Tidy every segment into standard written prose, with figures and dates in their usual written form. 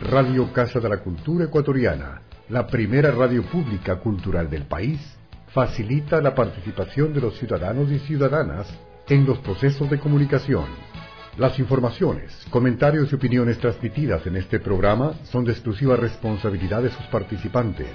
Radio Casa de la Cultura Ecuatoriana, la primera radio pública cultural del país, facilita la participación de los ciudadanos y ciudadanas en los procesos de comunicación. Las informaciones, comentarios y opiniones transmitidas en este programa son de exclusiva responsabilidad de sus participantes.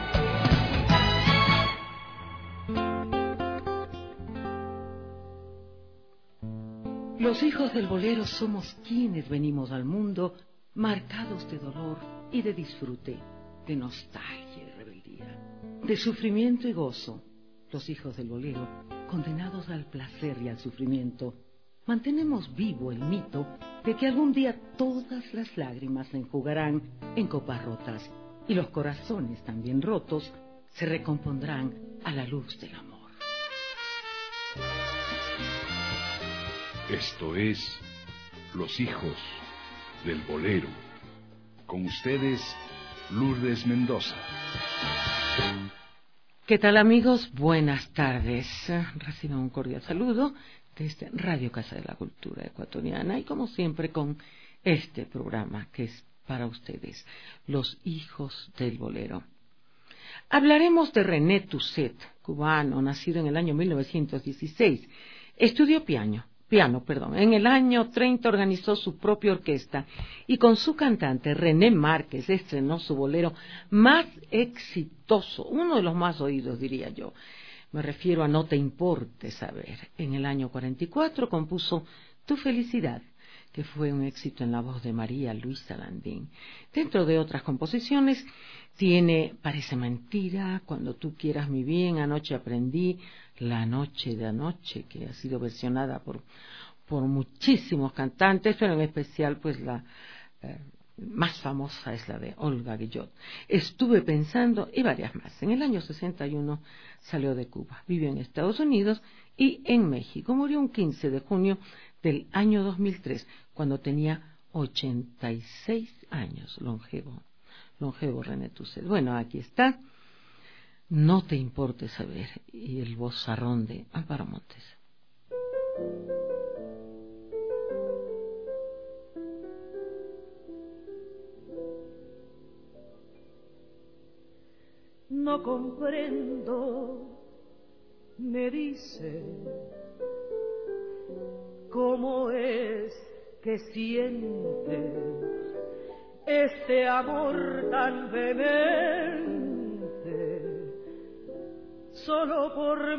Los hijos del bolero somos quienes venimos al mundo marcados de dolor y de disfrute, de nostalgia y rebeldía, de sufrimiento y gozo. Los hijos del bolero, condenados al placer y al sufrimiento, mantenemos vivo el mito de que algún día todas las lágrimas se enjugarán en copas rotas y los corazones también rotos se recompondrán a la luz del amor. Esto es Los hijos del bolero. Con ustedes, Lourdes Mendoza. ¿Qué tal, amigos? Buenas tardes. Reciban un cordial saludo desde Radio Casa de la Cultura Ecuatoriana y como siempre con este programa que es para ustedes, Los hijos del bolero. Hablaremos de René Toussaint, cubano, nacido en el año 1916. Estudió piano. En el año 30 organizó su propia orquesta y con su cantante René Márquez estrenó su bolero más exitoso, uno de los más oídos, diría yo. Me refiero a No te importe saber. En el año 44 compuso Tu felicidad, que fue un éxito en la voz de María Luisa Landín. Dentro de otras composiciones tiene Parece mentira, Cuando tú quieras mi bien, Anoche aprendí, La noche de anoche, que ha sido versionada por muchísimos cantantes, pero en especial pues la más famosa es la de Olga Guillot. Estuve pensando y varias más. En el año 61 salió de Cuba, vivió en Estados Unidos y en México. Murió un 15 de junio del año 2003, cuando tenía 86 años, longevo René Toussaint. Bueno, aquí está, No te importe saber, y el vozarrón de Amparo Montes. No comprendo, me dice, cómo es que sientes este amor tan vehemente solo por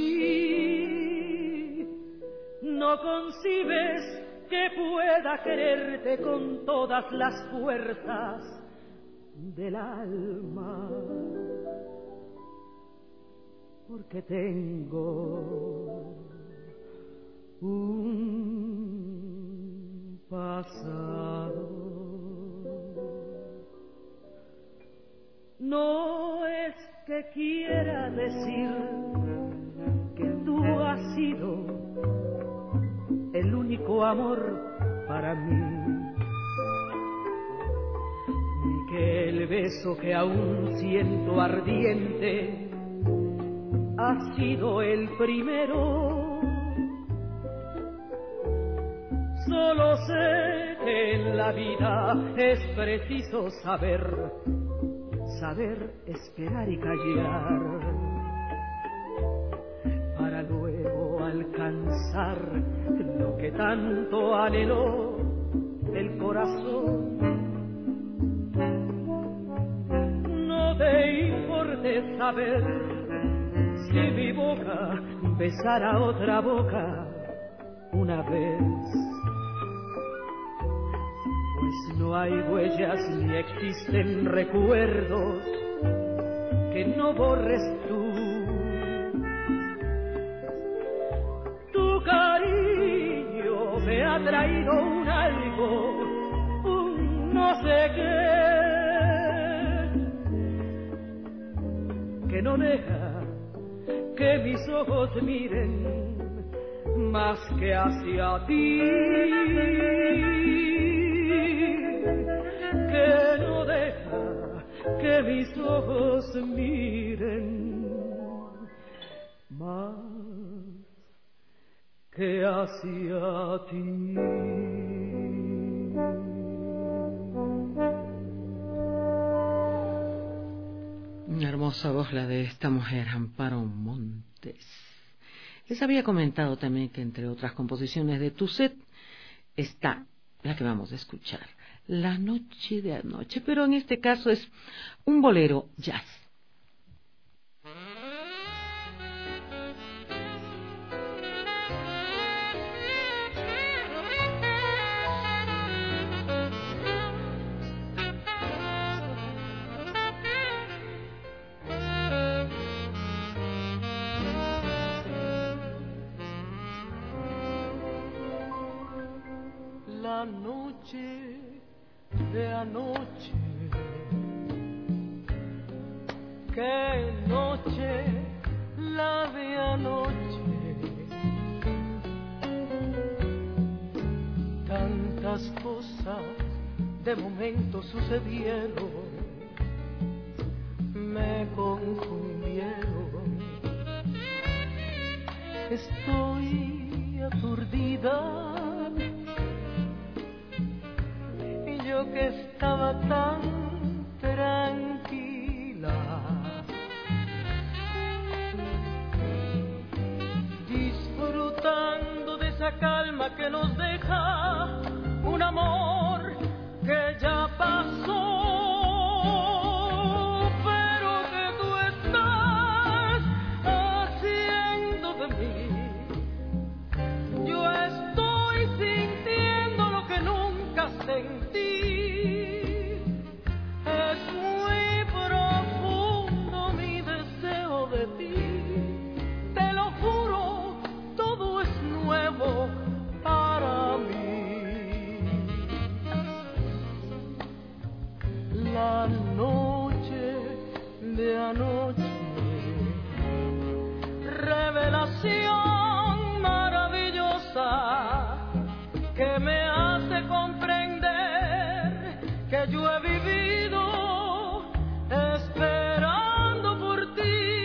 mí. No concibes que pueda quererte con todas las fuerzas del alma, porque tengo un pasado. No es que quiera decir que tú has sido el único amor para mí, ni que el beso que aún siento ardiente ha sido el primero. Solo sé que en la vida es preciso saber esperar y callar, para luego alcanzar lo que tanto anheló el corazón. No te importe saber si mi boca besara otra boca una vez, pues no hay huellas ni existen recuerdos que no borres tú. Tu cariño me ha traído un algo, un no sé qué, que no deja que mis ojos miren más que hacia ti, que no deja que mis ojos miren más que hacia ti. hermosa voz la de esta mujer, Amparo Montes. Les había comentado también que entre otras composiciones de Tuset está la que vamos a escuchar, La noche de anoche, pero en este caso es un bolero jazz. La noche de anoche, qué noche la de anoche, tantas cosas de momento sucedieron, me confundieron, estoy aturdida. Yo que estaba tan tranquila, disfrutando de esa calma que nos deja un amor que ya pasó, pero que tú estás haciendo de mí. Yo estoy sintiendo lo que nunca sentí. La noche de anoche, revelación maravillosa que me hace comprender que yo he vivido esperando por ti.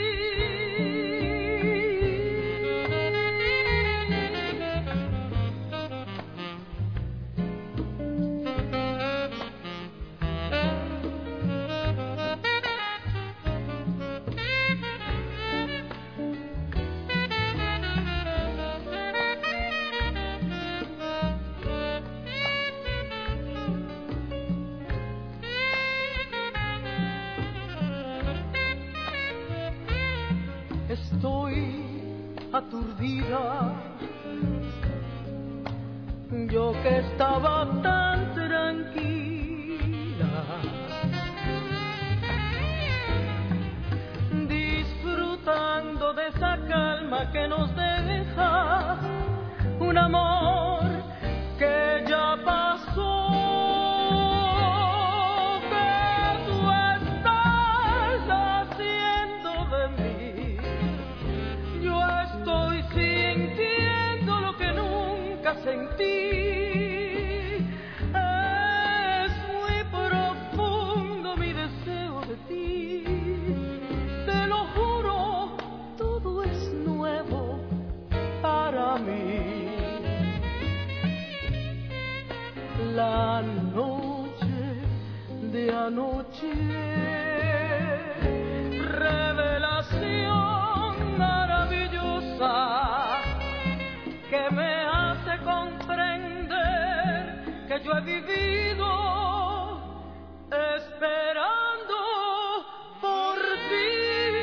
Estoy aturdida, yo que estaba tan tranquila, disfrutando de esa calma que nos deja un amor que ya pasó. Sentí, es muy profundo mi deseo de ti, te lo juro, todo es nuevo para mí. La noche de anoche, revelación maravillosa que me hace comprender que yo he vivido esperando por ti.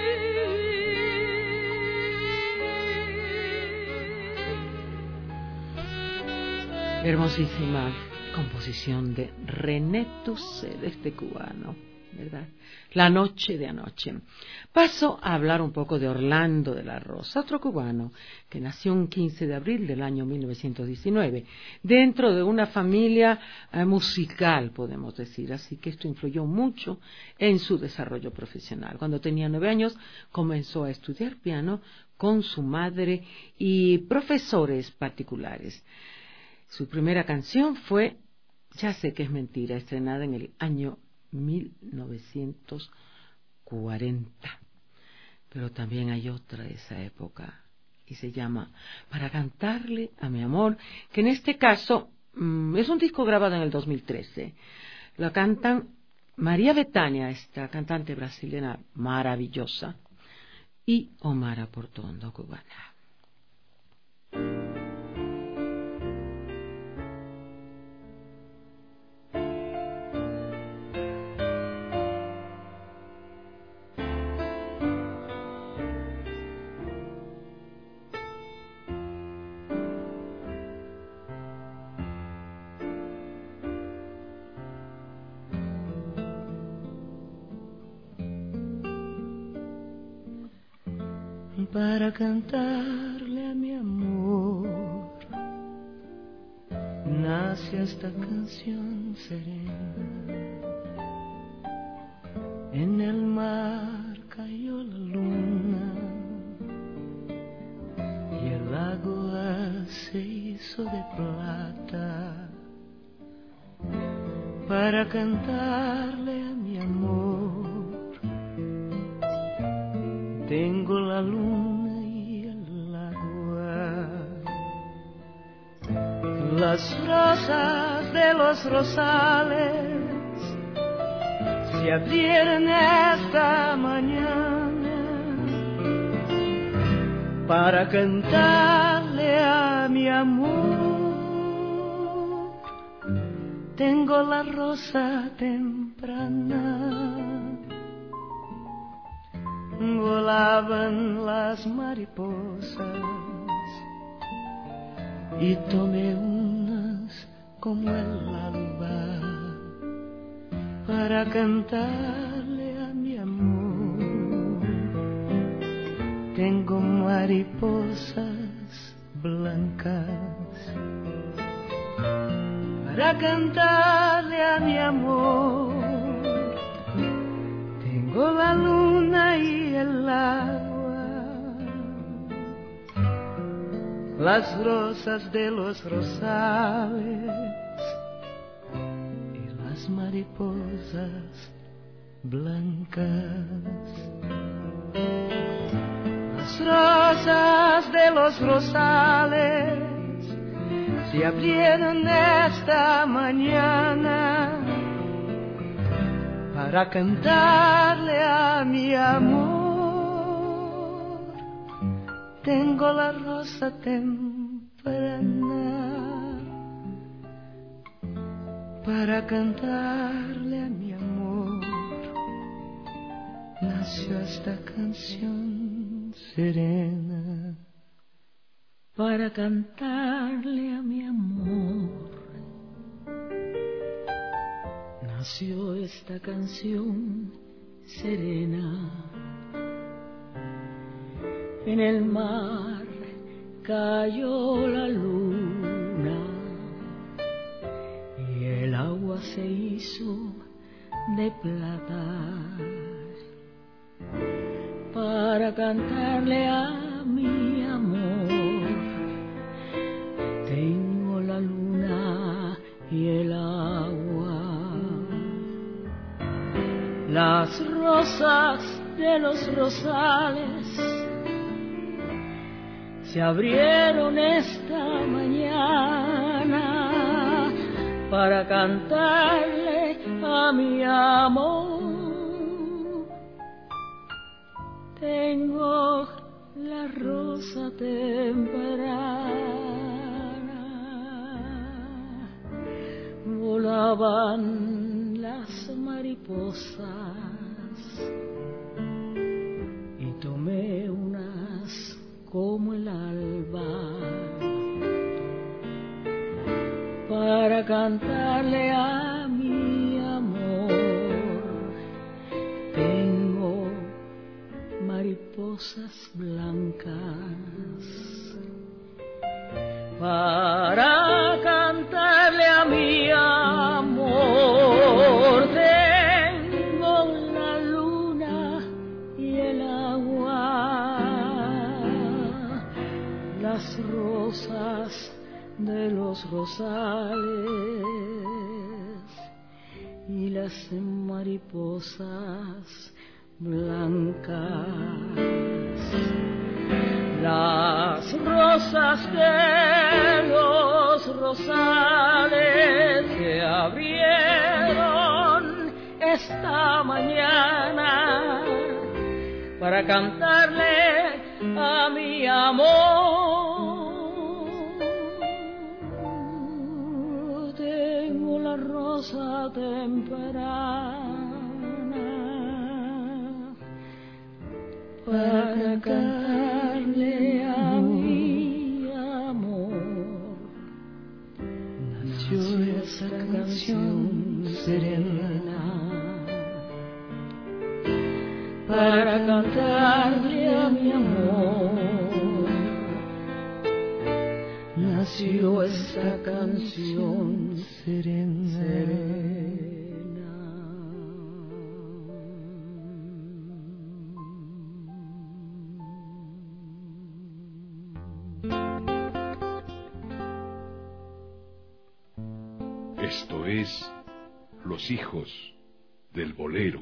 Hermosísima composición de René Tuset, este cubano, ¿verdad? La noche de anoche. Paso a hablar un poco de Orlando de la Rosa, otro cubano que nació un 15 de abril del año 1919, dentro de una familia musical, podemos decir, así que esto influyó mucho en su desarrollo profesional. Cuando tenía 9 años comenzó a estudiar piano con su madre y profesores particulares. Su primera canción fue Ya sé que es mentira, estrenada en el año 1940, pero también hay otra de esa época y se llama Para cantarle a mi amor, que en este caso es un disco grabado en el 2013. La cantan María Bethânia, esta cantante brasileña maravillosa, y Omar Portuondo, cubana. Para cantarle a mi amor nace esta canción serena. En el mar cayó la luna y el agua se hizo de plata. Para cantarle a mi amor tengo la luna y el agua, las rosas de los rosales se abrieron esta mañana para cantarle a mi amor. Tengo la rosa temprana, volaban las mariposas y tomé unas como el alba para cantarle a mi amor. Tengo mariposas blancas para cantarle a mi amor. Tengo la luna y el agua, las rosas de los rosales y las mariposas blancas. Las rosas de los rosales se abrieron esta mañana para cantarle a mi amor. Tengo la rosa temprana para cantarle a mi amor. Nació esta canción serena para cantarle a mi amor. Nació esta canción serena. En el mar cayó la luna y el agua se hizo de plata para cantarle a mi amor. Tengo la luna y el agua, las rosas de los rosales se abrieron esta mañana para cantarle a mi amor. Tengo la rosa temprana, volaban las mariposas y tomé unas como el alba para cantarle a mi amor. Tengo mariposas blancas para cantarle a mi amor. Tengo la luna y el agua, las rosas de los rosales y las mariposas blancas. Las rosas de los rosales se abrieron esta para cantarle a mi amor. Tengo la rosa temprana para cantarle a mi amor. Nació esa canción serena para cantarle a mi amor. Nació esta canción serena. Esto es Los Hijos del Bolero.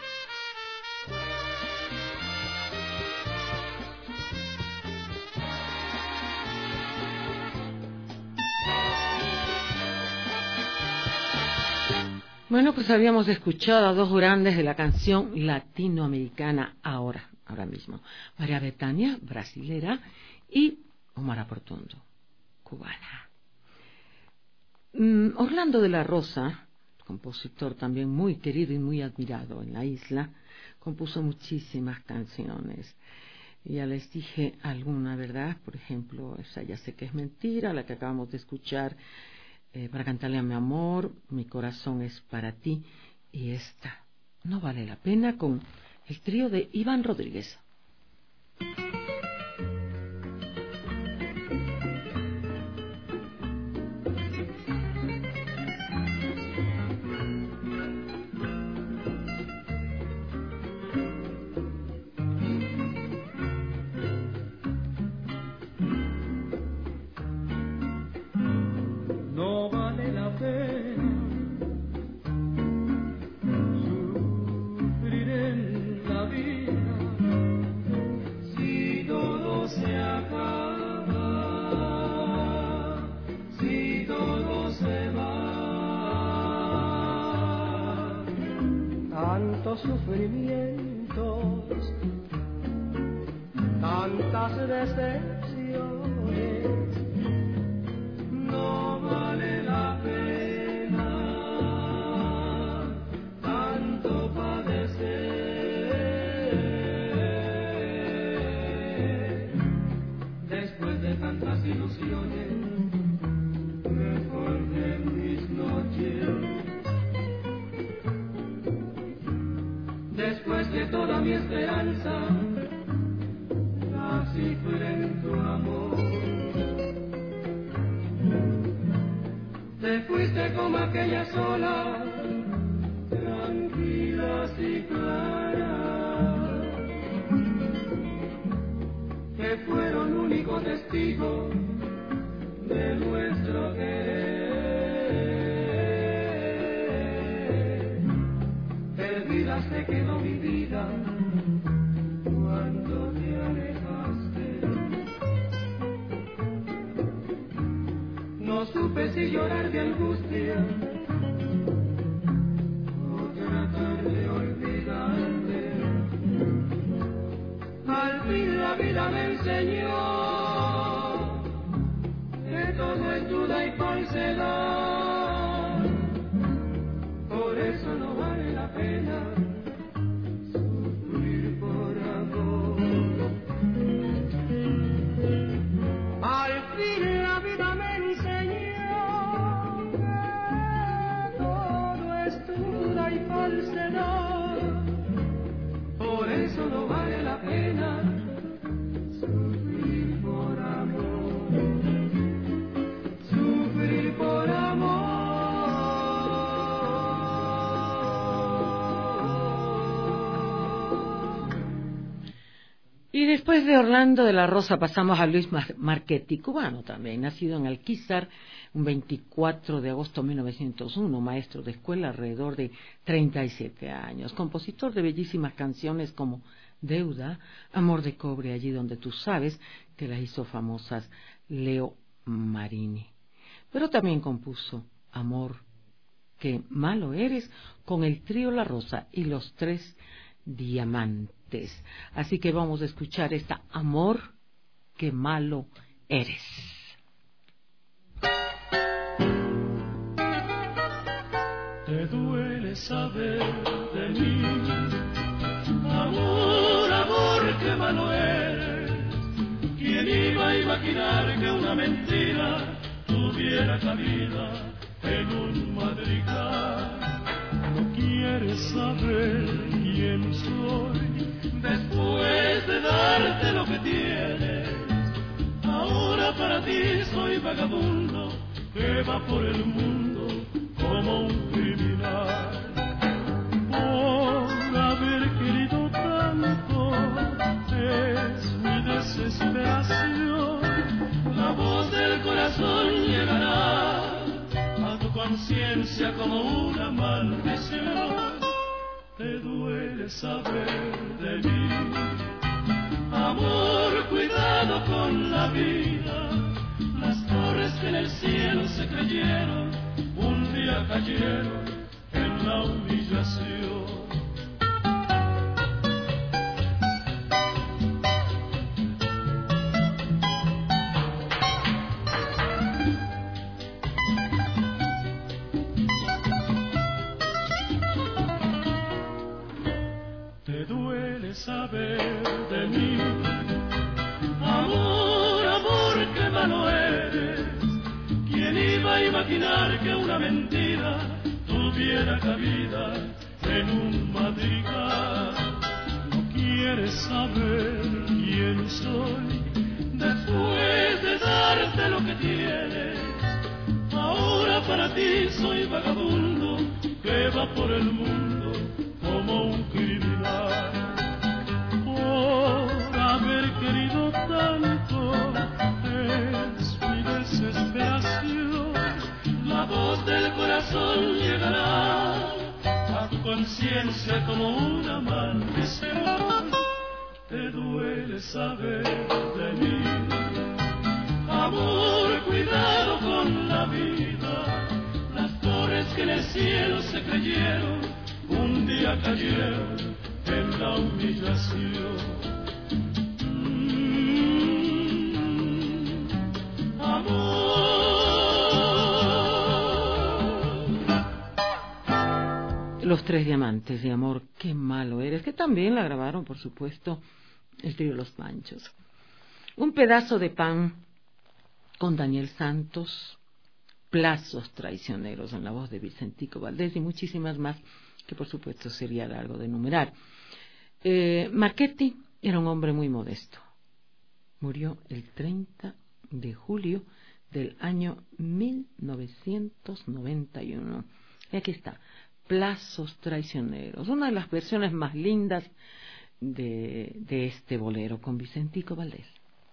Bueno, pues habíamos escuchado a dos grandes de la canción latinoamericana ahora mismo. María Bethânia, brasilera, y Omar Aportuondo, cubana. Orlando de la Rosa, compositor también muy querido y muy admirado en la isla, compuso muchísimas canciones. Ya les dije alguna, ¿verdad? Por ejemplo, esa Ya sé que es mentira, la que acabamos de escuchar, para cantarle a mi amor, Mi corazón es para ti, y esta, No vale la pena, con el trío de Iván Rodríguez. Sufrimientos, tantas decepciones, no vale la pena tanto padecer. Después de tantas ilusiones, recordé mis noches. Después de toda mi esperanza, la cifra en tu amor. Te fuiste como aquella sola, tranquila y clara, que fueron únicos testigos de nuestro querer. Se quedó mi vida cuando te alejaste. No supe si llorar de angustia o tratar de olvidarte. Al fin la vida me enseñó que todo es duda y falsedad. Por eso no vale la pena Y después de Orlando de la Rosa pasamos a Luis Marchetti, cubano también, nacido en Alquizar un 24 de agosto de 1901, maestro de escuela, alrededor de 37 años, compositor de bellísimas canciones como Deuda, Amor de cobre, allí donde tú sabes, que las hizo famosas Leo Marini. Pero también compuso Amor, qué malo eres, con el trío La Rosa y los Tres Diamantes. estés. Así que vamos a escuchar esta Amor, qué malo eres. Te duele saber de mí, amor, amor, qué malo eres. ¿Quién iba a imaginar que una mentira tuviera cabida en un madrigal? No quieres saber quién soy después de darte lo que tienes. Ahora para ti soy vagabundo que va por el mundo como un criminal. Por haber querido tanto es mi desesperación. La voz del corazón llegará a tu conciencia como una maldición. Te duele saber de mí, amor, cuidado con la vida. Las torres que en el cielo se creyeron un día cayeron en la humillación. Te duele saber de mí, amor, amor, qué malo eres. ¿Quién iba a imaginar que una mentira tuviera cabida en un madrigal? No quieres saber quién soy después de darte lo que tienes. Ahora para ti soy vagabundo que va por el mundo como un criminal. Por haber querido tanto es mi desesperación. La voz del corazón llegará a tu conciencia como una maldición. Te duele saber de mí, amor, cuidado con la vida. Las torres que en el cielo se creyeron un día cayeron en la humillación. Los Tres Diamantes de Amor, qué malo eres, que también la grabaron, por supuesto, el trío Los Panchos. Un pedazo de pan con Daniel Santos, Plazos traicioneros en la voz de Vicentico Valdés y muchísimas más que por supuesto sería largo de enumerar. Marchetti era un hombre muy modesto. Murió el 30 de julio del año 1991. Y aquí está, Plazos traicioneros, una de las versiones más lindas de este bolero con Vicentico Valdés.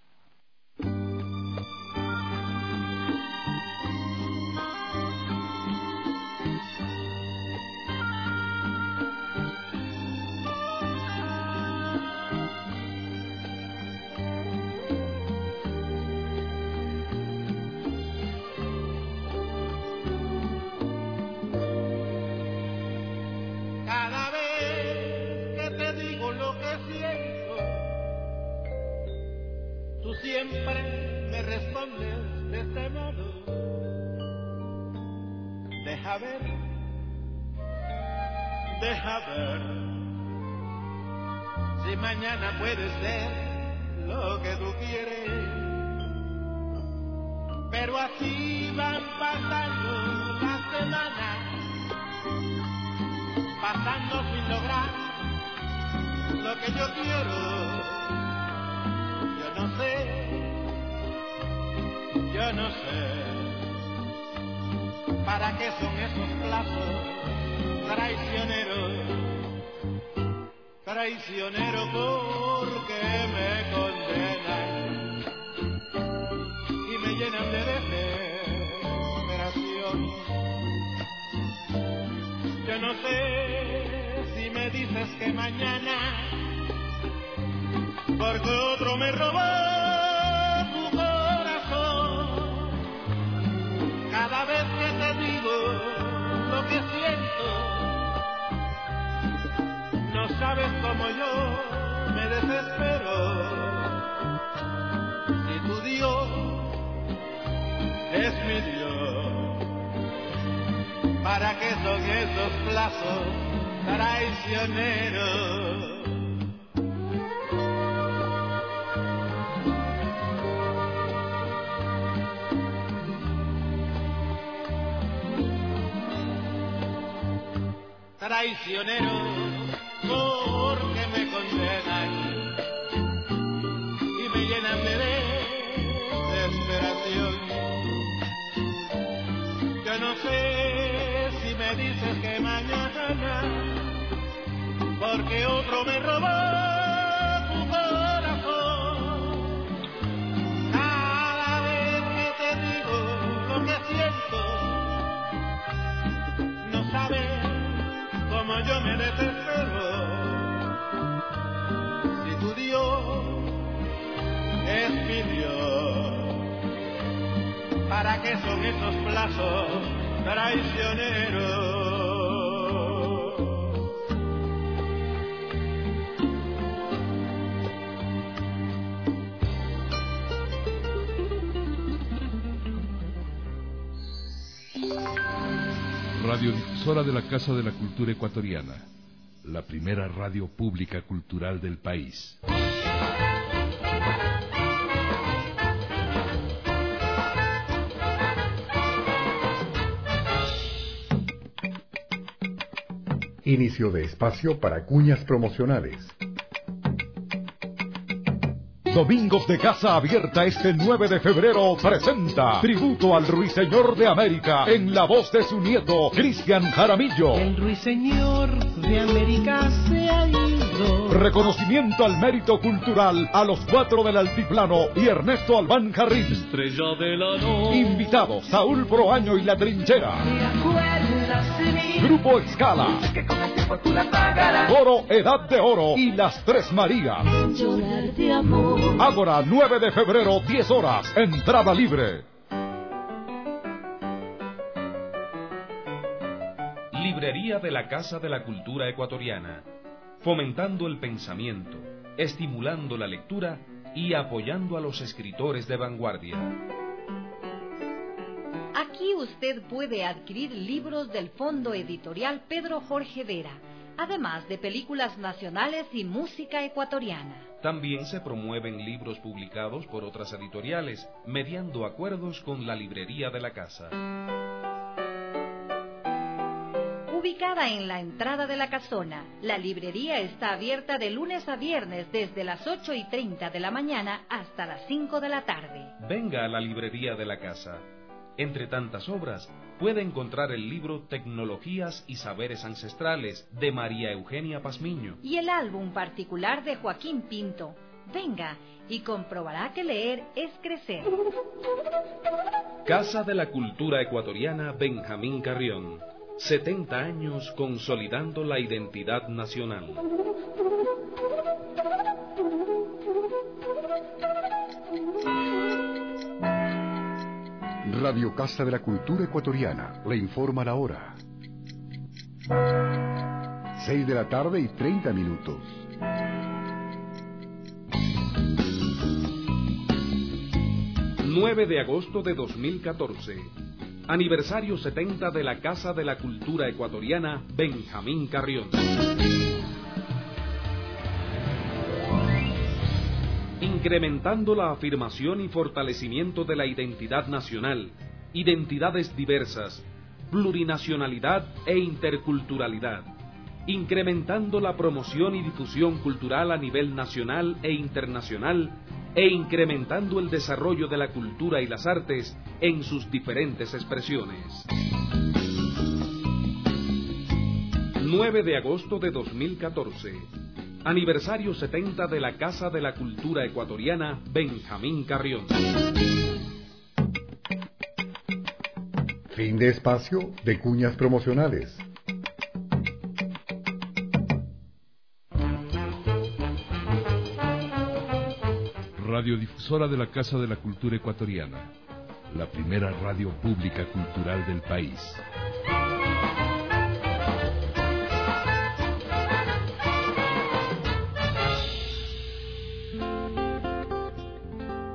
Siempre me respondes de este modo. Deja ver si mañana puede ser lo que tú quieres. Pero así van pasando las semanas, pasando sin lograr lo que yo quiero. Yo no sé para qué son esos plazos traicioneros porque me condenan y me llenan de desesperación. Yo no sé si me dices que mañana porque otro me robó tu corazón. Cada vez que te digo lo que siento, no sabes como yo ¿Para qué son esos plazos traicioneros? Traicioneros, porque me condenan y me llenan de desesperación. Yo no sé si me dices que mañana, porque otro me robó tu corazón. Cada vez que te digo lo que siento, no sabes como yo me desespero. Si tu Dios es mi Dios, ¿para qué son esos plazos traicioneros? Radiodifusora de la Casa de la Cultura Ecuatoriana, la primera radio pública cultural del país. Inicio de espacio para cuñas promocionales. Domingos de Casa Abierta este 9 de febrero presenta tributo al Ruiseñor de América en la voz de su nieto, Cristian Jaramillo. El Ruiseñor de América se ha ido. Reconocimiento al mérito cultural a los 4 del Altiplano y Ernesto Albán Jarrín. Estrella de la noche. Invitados Saúl Proaño y La Trinchera. Grupo Escala. Coro Edad de Oro y Las Tres Marías. Llorar de amor. Ágora, 9 de febrero, 10 horas. Entrada libre. Librería de la Casa de la Cultura Ecuatoriana. Fomentando el pensamiento, estimulando la lectura y apoyando a los escritores de vanguardia. Aquí usted puede adquirir libros del Fondo Editorial Pedro Jorge Vera, además de películas nacionales y música ecuatoriana. También se promueven libros publicados por otras editoriales, mediando acuerdos con la librería de la casa. Ubicada en la entrada de la casona, la librería está abierta de lunes a viernes desde las 8:30 de la mañana hasta las 5 de la tarde. Venga a la librería de la casa. Entre tantas obras, puede encontrar el libro Tecnologías y Saberes Ancestrales de María Eugenia Pazmiño y el álbum particular de Joaquín Pinto. Venga y comprobará que leer es crecer. Casa de la Cultura Ecuatoriana Benjamín Carrión. 70 años consolidando la identidad nacional. Radio Casa de la Cultura Ecuatoriana le informa la hora. 6 de la tarde y 30 minutos. ...9 de agosto de 2014... Aniversario 70 de la Casa de la Cultura Ecuatoriana Benjamín Carrión. Incrementando la afirmación y fortalecimiento de la identidad nacional, identidades diversas, plurinacionalidad e interculturalidad. Incrementando la promoción y difusión cultural a nivel nacional e internacional, e incrementando el desarrollo de la cultura y las artes en sus diferentes expresiones. 9 de agosto de 2014. Aniversario 70 de la Casa de la Cultura Ecuatoriana Benjamín Carrión. Fin de espacio de cuñas promocionales. Radiodifusora de la Casa de la Cultura Ecuatoriana, la primera radio pública cultural del país.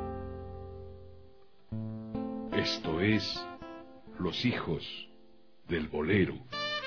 Esto es Los Hijos del bolero.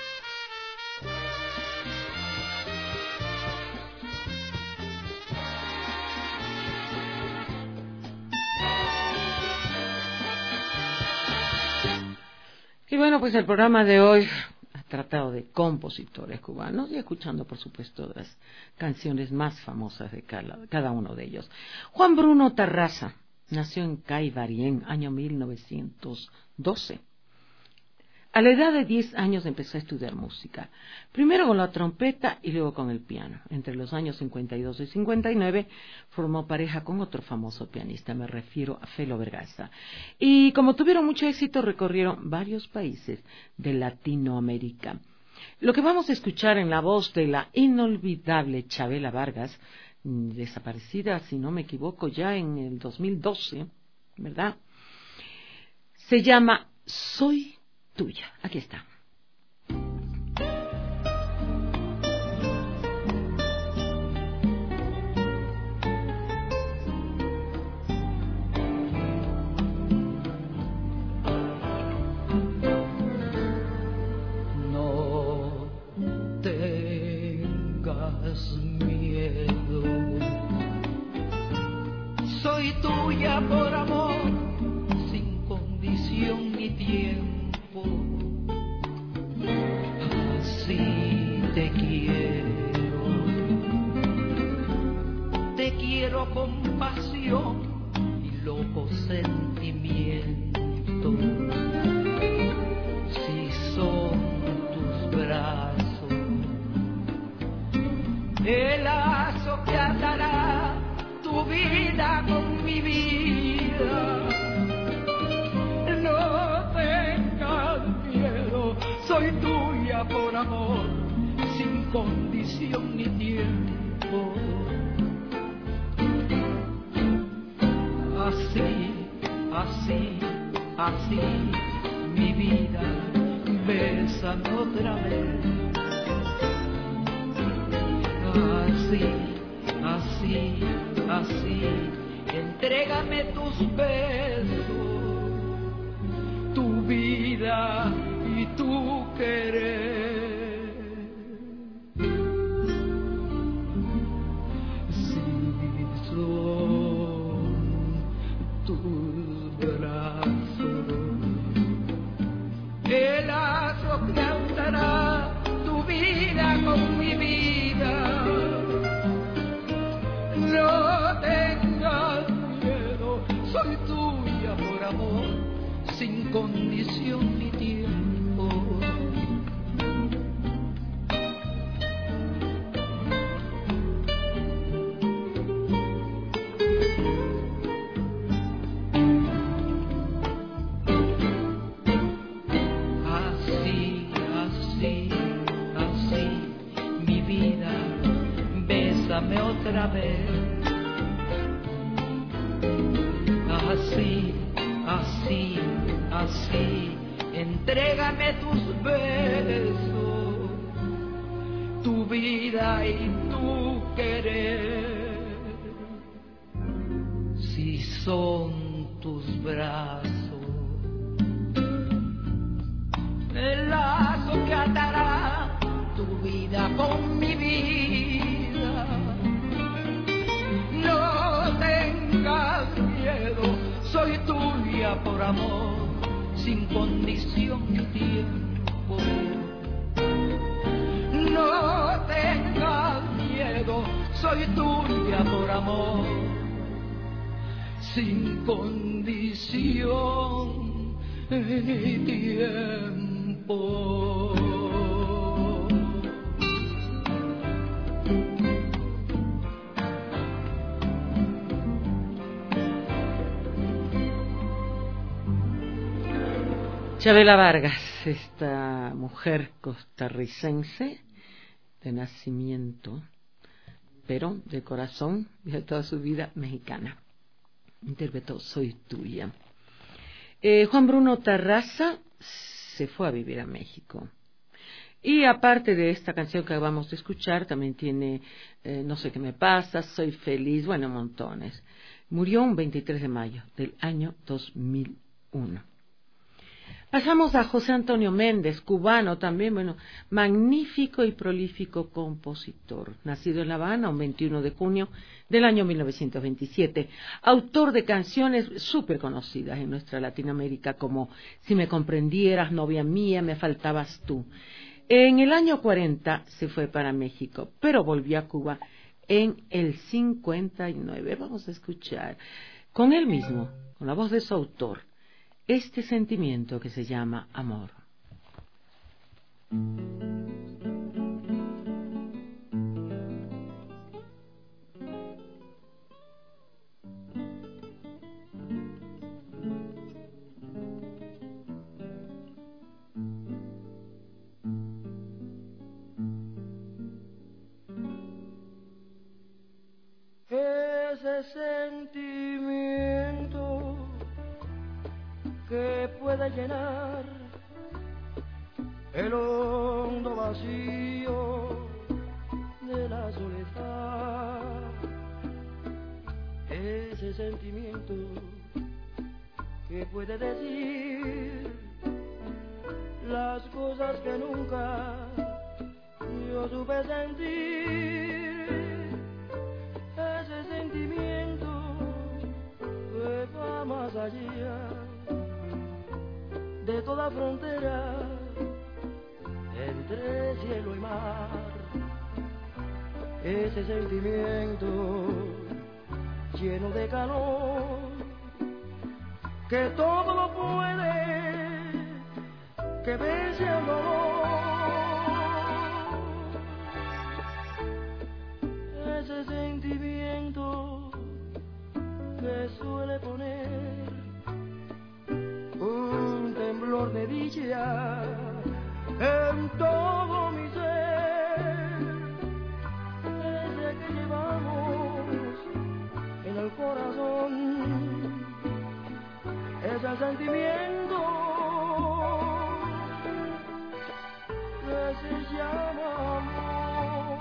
Y bueno, pues el programa de hoy ha tratado de compositores cubanos y escuchando, por supuesto, las canciones más famosas de cada uno de ellos. Juan Bruno Tarrasa nació en Caibarien, año 1912. A la edad de 10 años empezó a estudiar música, primero con la trompeta y luego con el piano. Entre los años 52 y 59 formó pareja con otro famoso pianista, me refiero a Felo Vergaza. Y como tuvieron mucho éxito, recorrieron varios países de Latinoamérica. Lo que vamos a escuchar en la voz de la inolvidable Chavela Vargas, desaparecida, si no me equivoco, ya en el 2012, ¿verdad? Se llama Soy Tuya. Aquí está. No tengas miedo, soy tuya por amor, sin condición ni tiempo. Así te quiero con pasión y loco sentimiento. Si son tus brazos el lazo que atará tu vida con mi vida. No tengas miedo, soy tuya por amor, sin condición ni tiempo. Así, mi vida, bésame otra vez. Así, entrégame tus besos, tu vida y tu querer. Si son tus brazos el lazo que atará tu vida con mi vida. No tengas miedo, soy tuya por amor, sin condición ni tiempo. Así, mi vida, bésame otra vez. Así, entrégame tus besos, tu vida y tu querer. Si son tus brazos el lazo que atará tu vida con mi vida. No tengas miedo, soy tuya por amor, sin condición ni tiempo. No tengas miedo, soy tuya por amor, sin condición ni tiempo. Chavela Vargas, esta mujer costarricense de nacimiento, pero de corazón, de toda su vida mexicana, interpretó Soy Tuya. Juan Bruno Tarrasa se fue a vivir a México. Y aparte de esta canción que acabamos de escuchar, también tiene No sé qué me pasa, Soy feliz, bueno, montones. Murió un 23 de mayo del año 2001. Pasamos a José Antonio Méndez, cubano también, magnífico y prolífico compositor, nacido en La Habana un 21 de junio del año 1927, autor de canciones súper conocidas en nuestra Latinoamérica como Si me comprendieras, novia mía, me faltabas tú. En el año 40 se fue para México, pero volvió a Cuba en el 59. Vamos a escuchar con él mismo, con la voz de su autor, este sentimiento que se llama amor. Ese sentimiento que puede llenar el hondo vacío de la soledad, ese sentimiento que puede decir las cosas que nunca yo supe sentir, ese sentimiento que va más allá de toda frontera entre cielo y mar, ese sentimiento lleno de calor que todo lo puede, que vence el dolor, ese sentimiento que suele poner un temblor de dicha en todo mi ser, ese que llevamos en el corazón, ese sentimiento que se llama amor.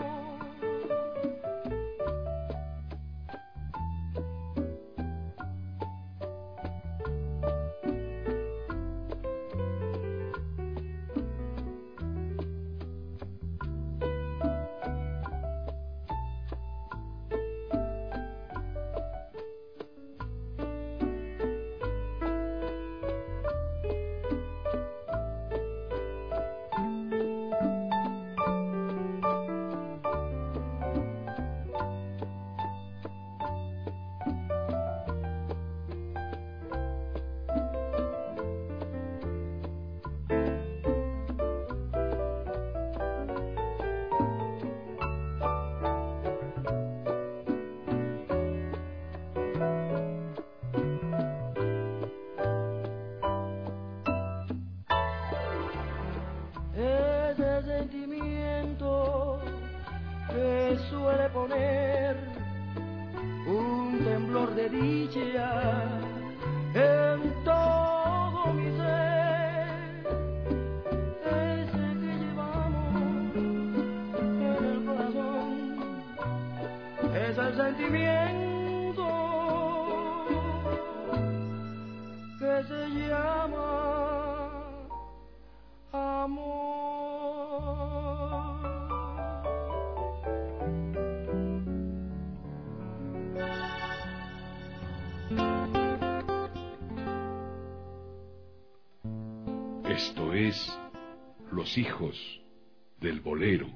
Esto es Los Hijos del Bolero.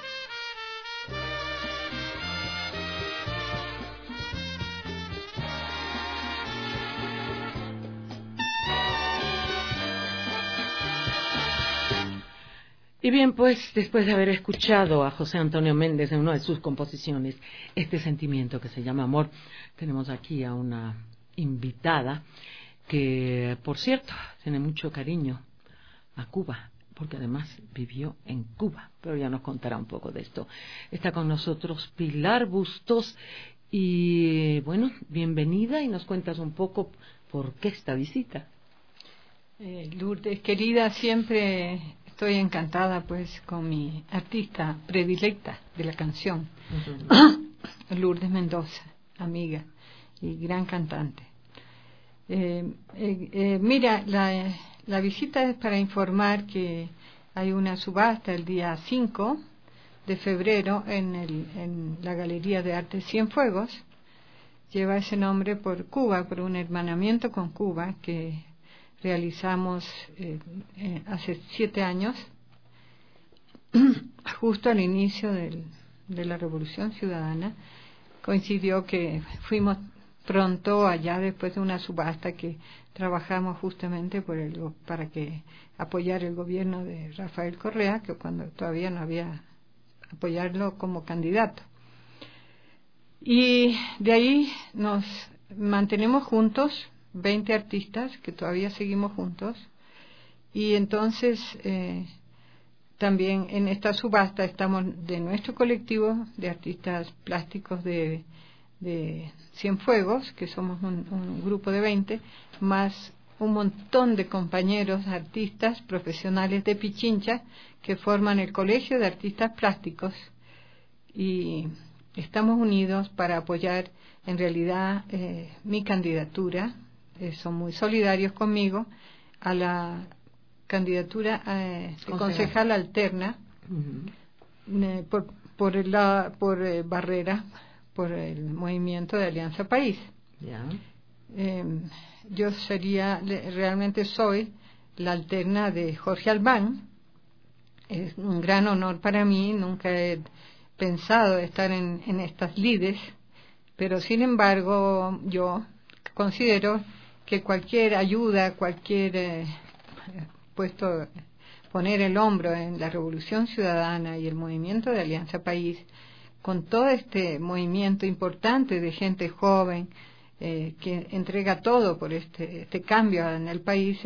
Y bien, pues, después de haber escuchado a José Antonio Méndez en una de sus composiciones, este sentimiento que se llama amor, tenemos aquí a una invitada que, por cierto, tiene mucho cariño a Cuba, porque además vivió en Cuba, pero ya nos contará un poco de esto. Está con nosotros Pilar Bustos y, bueno, bienvenida y nos cuentas un poco por qué esta visita. Lourdes, querida, siempre estoy encantada pues con mi artista predilecta de la canción, Lourdes Mendoza, amiga y gran cantante. Mira, La visita es para informar que hay una subasta el día 5 de febrero en la Galería de Arte Cienfuegos. Lleva ese nombre por Cuba, por un hermanamiento con Cuba que realizamos hace 7 años, justo al inicio de la Revolución Ciudadana. Coincidió que fuimos pronto allá después de una subasta que trabajamos justamente para que apoyar el gobierno de Rafael Correa, que cuando todavía no había apoyarlo como candidato. Y de ahí nos mantenemos juntos, 20 artistas que todavía seguimos juntos, y entonces también en esta subasta estamos de nuestro colectivo de artistas plásticos de Cienfuegos, que somos un grupo de 20, más un montón de compañeros artistas profesionales de Pichincha que forman el Colegio de Artistas Plásticos, y estamos unidos para apoyar en realidad mi candidatura. Son muy solidarios conmigo a la candidatura de concejal alterna por Barrera, por el movimiento de Alianza País. Yo realmente soy la alterna de Jorge Albán. Es un gran honor para mí, nunca he pensado estar en estas lides, pero sin embargo yo considero que cualquier ayuda, cualquier puesto, poner el hombro en la Revolución Ciudadana y el movimiento de Alianza País, con todo este movimiento importante de gente joven que entrega todo por este cambio en el país,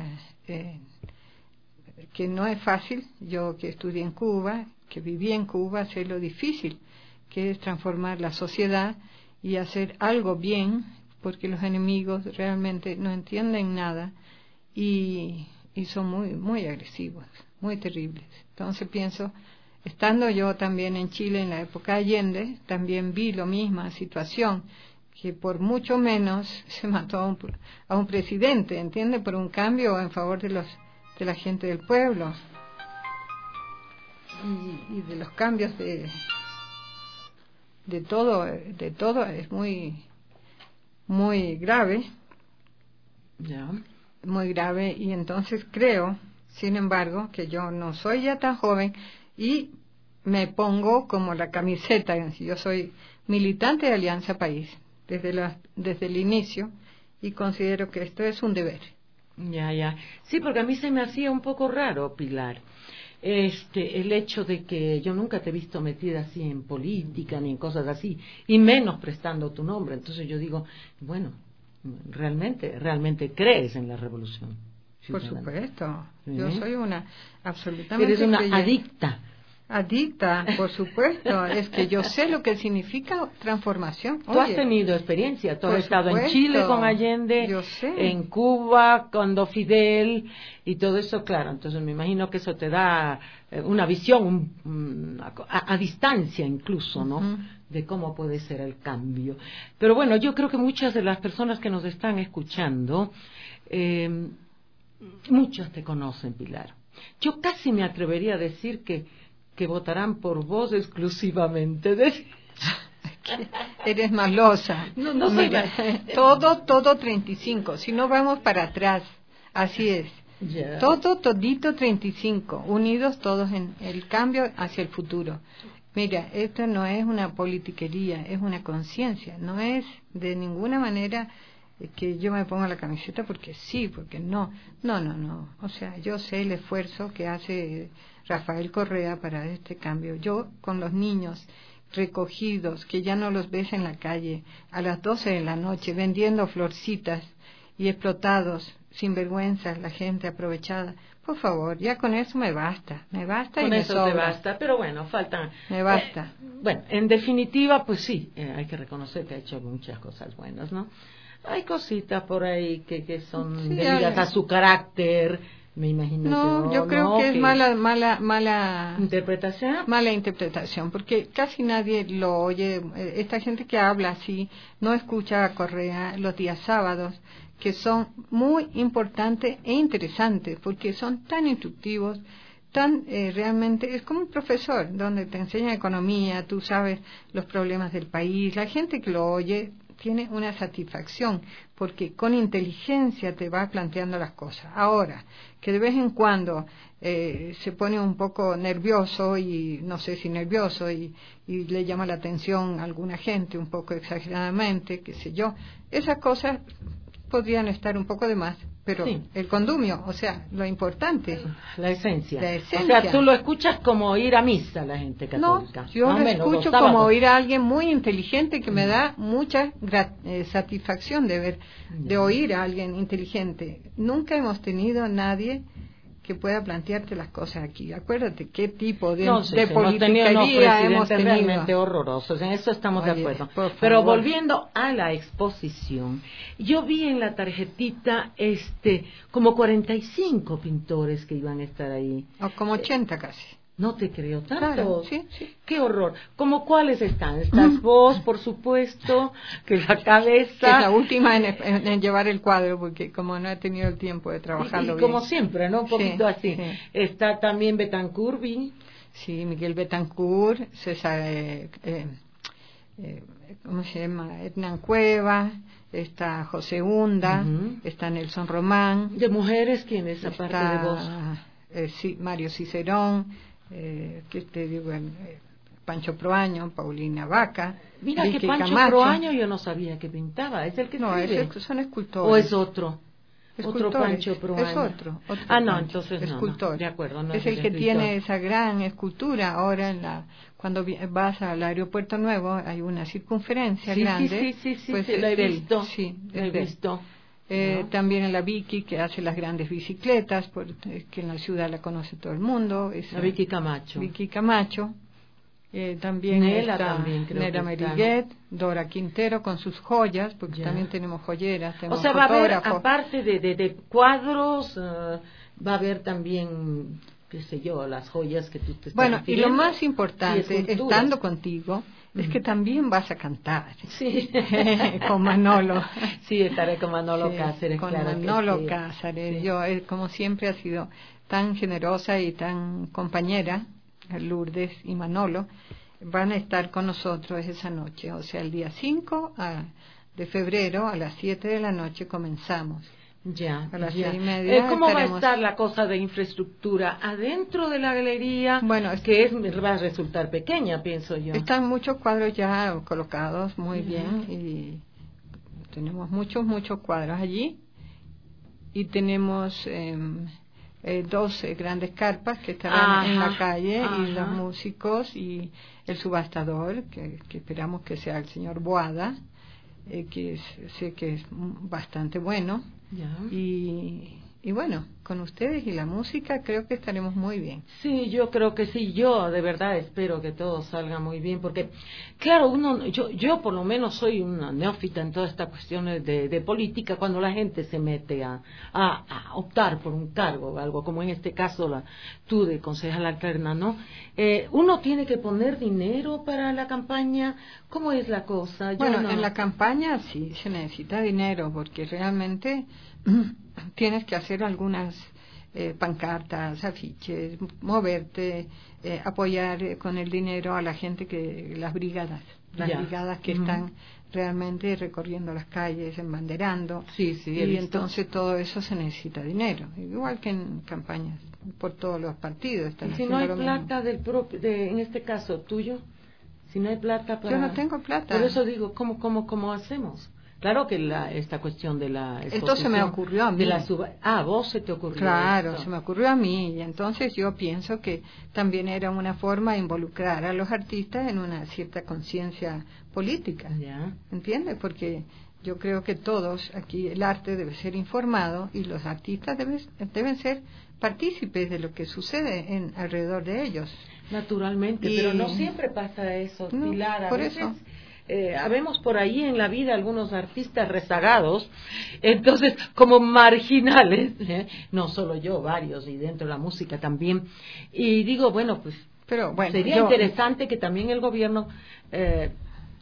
que no es fácil. Yo que estudié en Cuba, que viví en Cuba, sé lo difícil que es transformar la sociedad y hacer algo bien, porque los enemigos realmente no entienden nada y son muy, muy agresivos, muy terribles. Entonces pienso, estando yo también en Chile en la época de Allende, también vi la misma situación, que por mucho menos se mató a un presidente, ¿entiende? Por un cambio en favor de la gente del pueblo y de los cambios de todo es muy muy grave, muy grave. Y entonces creo, sin embargo, que yo no soy ya tan joven y me pongo como la camiseta. Yo soy militante de Alianza País desde el inicio, y considero que esto es un deber. Sí, porque a mí se me hacía un poco raro, Pilar, el hecho de que yo nunca te he visto metida así en política ni en cosas así, y menos prestando tu nombre. Entonces yo digo, bueno, realmente crees en la revolución ciudadana. Por supuesto, yo soy absolutamente eres una adicta, por supuesto. Es que yo sé lo que significa transformación. Tú has tenido experiencia, tú has estado en Chile con Allende, yo sé, en Cuba cuando Fidel y todo eso, claro. Entonces me imagino que eso te da una visión a distancia incluso, ¿no? De cómo puede ser el cambio. Pero bueno, yo creo que muchas de las personas que nos están escuchando, muchas te conocen, Pilar. Yo casi me atrevería a decir que votarán por vos exclusivamente. Eres malosa. No mira, todo 35. Si no vamos para atrás, así es. Todito 35, unidos todos en el cambio hacia el futuro. Mira, esto no es una politiquería, es una conciencia. No es de ninguna manera que yo me ponga la camiseta porque sí, porque no. No. O sea, yo sé el esfuerzo que hace Rafael Correa para este cambio. Yo con los niños recogidos, que ya no los ves en la calle a las 12 de la noche vendiendo florcitas y explotados, sin vergüenza, la gente aprovechada. Por favor, ya con eso me basta con y me eso sobra. Te basta, pero bueno, faltan... Me basta. Bueno, en definitiva, pues sí, hay que reconocer que ha hecho muchas cosas buenas, ¿no? Hay cositas por ahí que son debidas a su carácter, me imagino. No, yo creo que es mala interpretación. Mala interpretación, porque casi nadie lo oye. Esta gente que habla así no escucha a Correa los días sábados, que son muy importantes e interesantes, porque son tan instructivos, realmente es como un profesor, donde te enseña economía, tú sabes los problemas del país, la gente que lo oye tiene una satisfacción, porque con inteligencia te va planteando las cosas. Ahora, que de vez en cuando se pone un poco nervioso, y no sé si nervioso, y le llama la atención a alguna gente un poco exageradamente, qué sé yo, esas cosas podrían estar un poco de más, pero sí. El condumio, o sea, lo importante, la esencia. O sea, tú lo escuchas como ir a misa, la gente católica. No, yo lo escucho como oír a alguien muy inteligente, que me da mucha satisfacción de oír a alguien inteligente. Nunca hemos tenido a nadie que pueda plantearte las cosas aquí. Acuérdate qué tipo de politiquería hemos tenido. Realmente horrorosos, en eso estamos de acuerdo. Pero volviendo a la exposición, yo vi en la tarjetita como 45 pintores que iban a estar ahí. O como 80 casi. No te creo tanto. Claro, sí. Qué horror. ¿Cómo cuáles están? Estás vos, por supuesto, que la cabeza. Que es la última en llevar el cuadro, porque como no he tenido el tiempo de trabajarlo y bien. Como siempre, ¿no? Un poquito así. Sí. Está también Betancourt, vi. Sí, Miguel Betancourt, César, ¿cómo se llama? Hernán Cueva, está José Hunda, está Nelson Román. ¿De mujeres quiénes, aparte de vos? Sí, Mario Cicerón. ¿Qué te digo? Pancho Proaño, Paulina Vaca. Mira, Vicky que Pancho Camacho. Proaño yo no sabía que pintaba. ¿Es el que escribe? No, son escultores. ¿O es otro? Escultores. Otro Pancho Proaño. Es otro No, Pancho. Entonces escultor. No, de acuerdo. No es el que tiene esa gran escultura. Ahora cuando vas al aeropuerto nuevo hay una circunferencia grande. Sí, pues la he visto. Sí, la he visto. También en la Vicky, que hace las grandes bicicletas, que en la ciudad la conoce todo el mundo. La Vicky Camacho. Vicky Camacho. También Nela está también, Nera Meriguet, Dora Quintero con sus joyas, porque también tenemos joyeras, tenemos o sea, va a haber, aparte de cuadros, va a haber también, qué sé yo, las joyas que tú te estás refiriendo. Y lo más importante, estando contigo, es que también vas a cantar. Sí. Con Manolo. Sí, estaré con Manolo Cáceres. Con claro Manolo que sí. Cáceres. Sí. Yo, como siempre, ha sido tan generosa y tan compañera, Lourdes y Manolo, van a estar con nosotros esa noche. O sea, el día 5 de febrero, a las 7 de la noche, comenzamos. Ya, a las 6:30. ¿Cómo va a estar la cosa de infraestructura adentro de la galería? Bueno, va a resultar pequeña, pienso yo. Están muchos cuadros ya colocados muy bien, y tenemos muchos cuadros allí, y tenemos 12 grandes carpas que estarán en la calle, y los músicos y el subastador, que esperamos que sea el señor Boada, que sé que es bastante bueno. Y bueno, con ustedes y la música creo que estaremos muy bien. Sí, yo creo que sí. Yo de verdad espero que todo salga muy bien, porque claro, yo por lo menos soy una neófita en todas estas cuestiones de política. Cuando la gente se mete a optar por un cargo o algo, como en este caso tú de concejal alterna, ¿no? Uno tiene que poner dinero para la campaña. ¿Cómo es la cosa? En la campaña sí se necesita dinero, porque realmente tienes que hacer algunas pancartas, afiches, moverte, apoyar con el dinero a la gente, las brigadas que están realmente recorriendo las calles, embanderando. Sí, y entonces todo eso se necesita dinero, igual que en campañas por todos los partidos. ¿Y si no hay plata en este caso tuyo? Si no hay plata para... Yo no tengo plata. Por eso digo, ¿cómo hacemos? Claro que esta cuestión de la exposición... Esto se me ocurrió a mí. ¿Vos se te ocurrió? Claro, esto? Se me ocurrió a mí, y entonces yo pienso que también era una forma de involucrar a los artistas en una cierta conciencia política. ¿Entiendes? Porque yo creo que todos aquí, el arte debe ser informado, y los artistas deben ser partícipes de lo que sucede alrededor de ellos. Naturalmente, pero no siempre pasa eso, Pilar. Por eso. Habemos por ahí en la vida algunos artistas rezagados, entonces como marginales, no solo yo, varios, y dentro de la música también, y digo, sería interesante que también el gobierno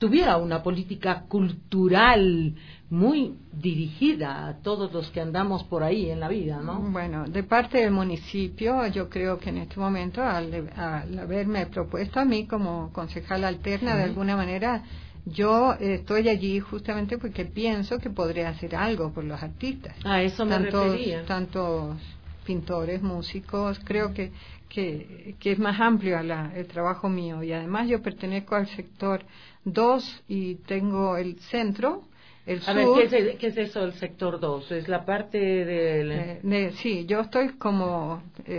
tuviera una política cultural muy dirigida a todos los que andamos por ahí en la vida, ¿no? Bueno, de parte del municipio, yo creo que en este momento, al haberme propuesto a mí como concejal alterna, de alguna manera, yo estoy allí justamente porque pienso que podré hacer algo por los artistas. A eso me refería. Tantos pintores, músicos, creo que es más amplio el trabajo mío, y además yo pertenezco al sector 2 y tengo el centro, el sur. Ver, ¿qué es eso del sector 2? ¿Es la parte del...? Sí, yo estoy como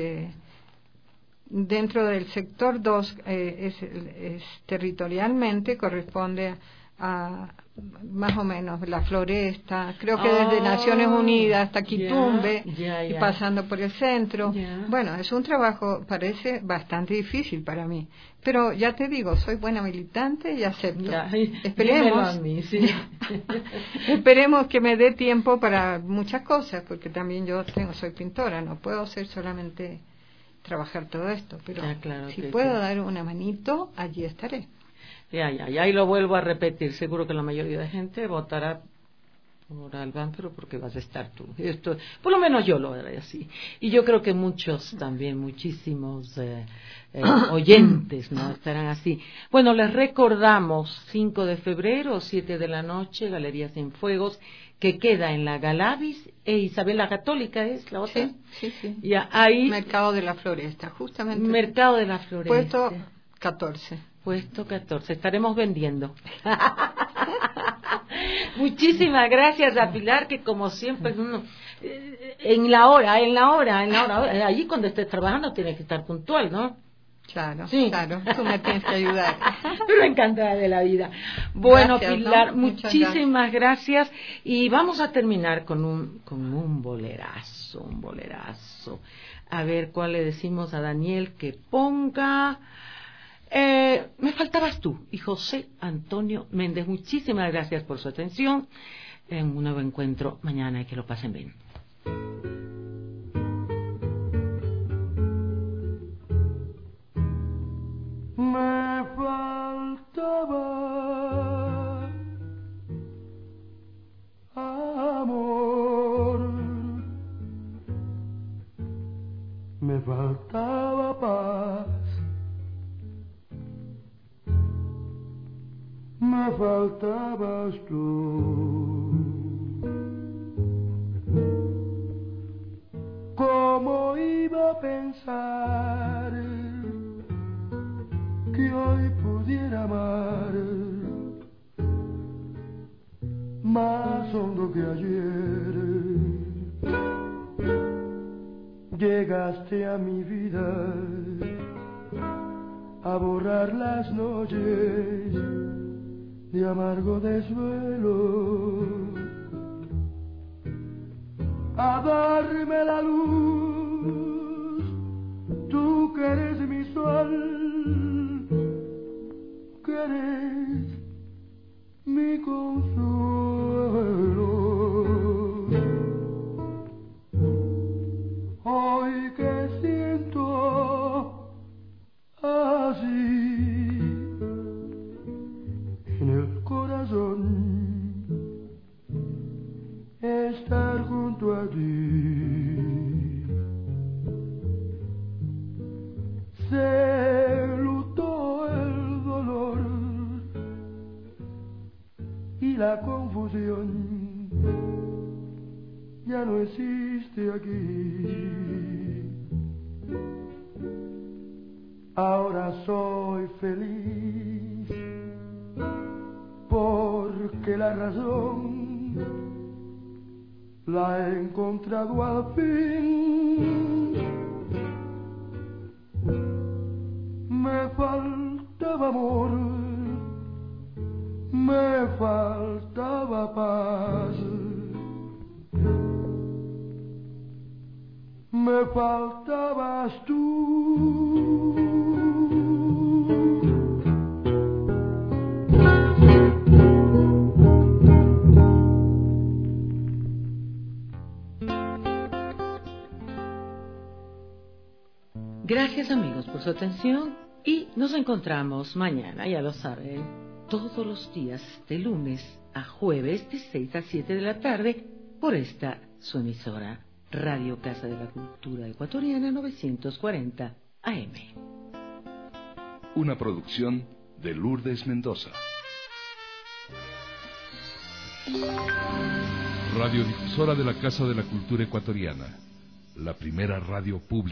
dentro del sector 2, es territorialmente corresponde a más o menos la Floresta, creo que desde Naciones Unidas hasta Quitumbe y pasando por el centro. Bueno, es un trabajo, parece bastante difícil para mí, pero ya te digo, soy buena militante y acepto. Esperemos, esperemos que me dé tiempo para muchas cosas, porque también yo soy pintora, no puedo hacer solamente trabajar todo esto, pero si puedo dar una manito, allí estaré. Y lo vuelvo a repetir, seguro que la mayoría de gente votará por Albán, pero porque vas a estar tú. Esto, por lo menos yo lo haré así. Y yo creo que muchos también, muchísimos oyentes, ¿no? Estarán así. Bueno, les recordamos, 5 de febrero, 7 de la noche, Galería Cienfuegos, que queda en la Galavis e Isabel la Católica, ¿es la otra? Sí. Ya, ahí, Mercado de la Floresta, justamente. Mercado de la Floresta. Puesto 14. Puesto 14, estaremos vendiendo. Muchísimas gracias a Pilar, que como siempre en la hora, allí cuando estés trabajando tienes que estar puntual, ¿no? Claro, claro, tú me tienes que ayudar. Pero encantada de la vida. Bueno, gracias, Pilar, ¿no? muchísimas gracias. Y vamos a terminar con un bolerazo. A ver cuál le decimos a Daniel que ponga... me faltabas tú y José Antonio Méndez. Muchísimas gracias por su atención. En un nuevo encuentro mañana y que lo pasen bien. Me faltaba amor, me faltaba paz, me faltabas tú. ¿Cómo iba a pensar que hoy pudiera amar más hondo que ayer? Llegaste a mi vida a borrar las noches de amargo desvelo, a darme la luz, tú que eres mi sol, que eres mi consuelo. Hoy que siento así en el corazón estar junto a ti, se lutó el dolor y la confusión ya no existe aquí. Ahora soy feliz porque la razón la he encontrado al fin. Me faltaba amor, me faltaba paz, me faltabas tú. Gracias amigos por su atención y nos encontramos mañana, ya lo saben, todos los días de lunes a jueves de 6 a 7 de la tarde por esta su emisora, Radio Casa de la Cultura Ecuatoriana 940 AM. Una producción de Lourdes Mendoza. Radiodifusora de la Casa de la Cultura Ecuatoriana, la primera radio pública